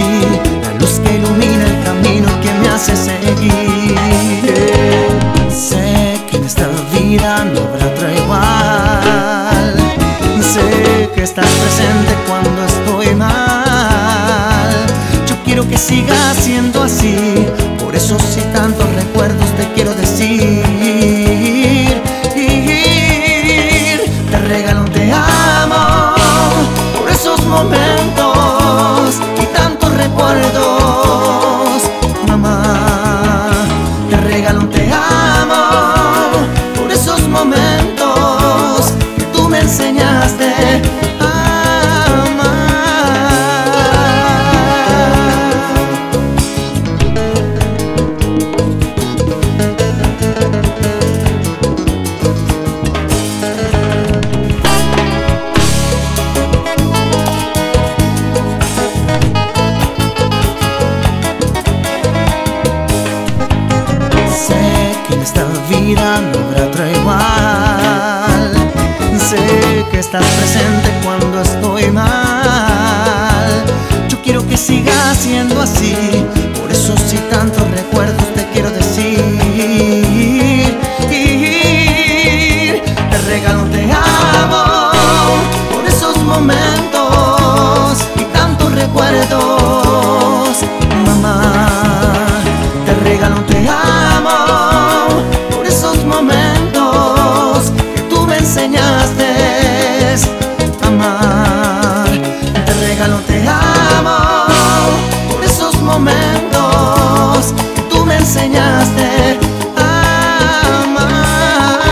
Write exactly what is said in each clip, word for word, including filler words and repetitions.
la luz que ilumina el camino que me hace seguir. Sé que en esta vida no habrá otra igual. Sé que estás presente cuando estoy mal. Yo quiero que siga siendo así. Por eso si tantos recuerdos te quiero decir. Te regalo un te amo por esos momentos y tantos recuerdos, mamá. Te regalo un te amo por esos momentos que tú me enseñaste a amar. En esta vida no habrá otra igual. Sé que estás presente cuando estoy mal. Yo quiero que siga siendo así. Por eso si tantos recuerdos te quiero decir. Te regalo un te amo por esos momentos y tantos recuerdos, mamá. Te regalo un te amo por esos momentos que tú me enseñaste a amar. Te regalo un te amo por esos momentos que tú me enseñaste a amar.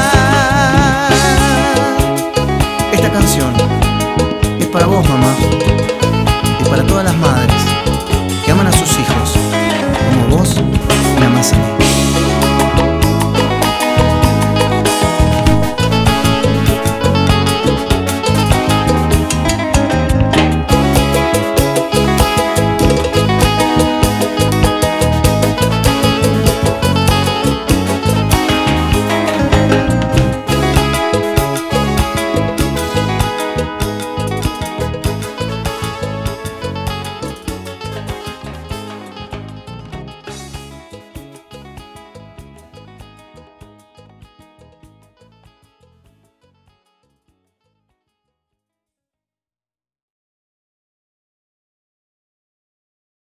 Esta canción es para vos, mamá, y para todas las madres que aman a sus hijos como vos me amás a mí.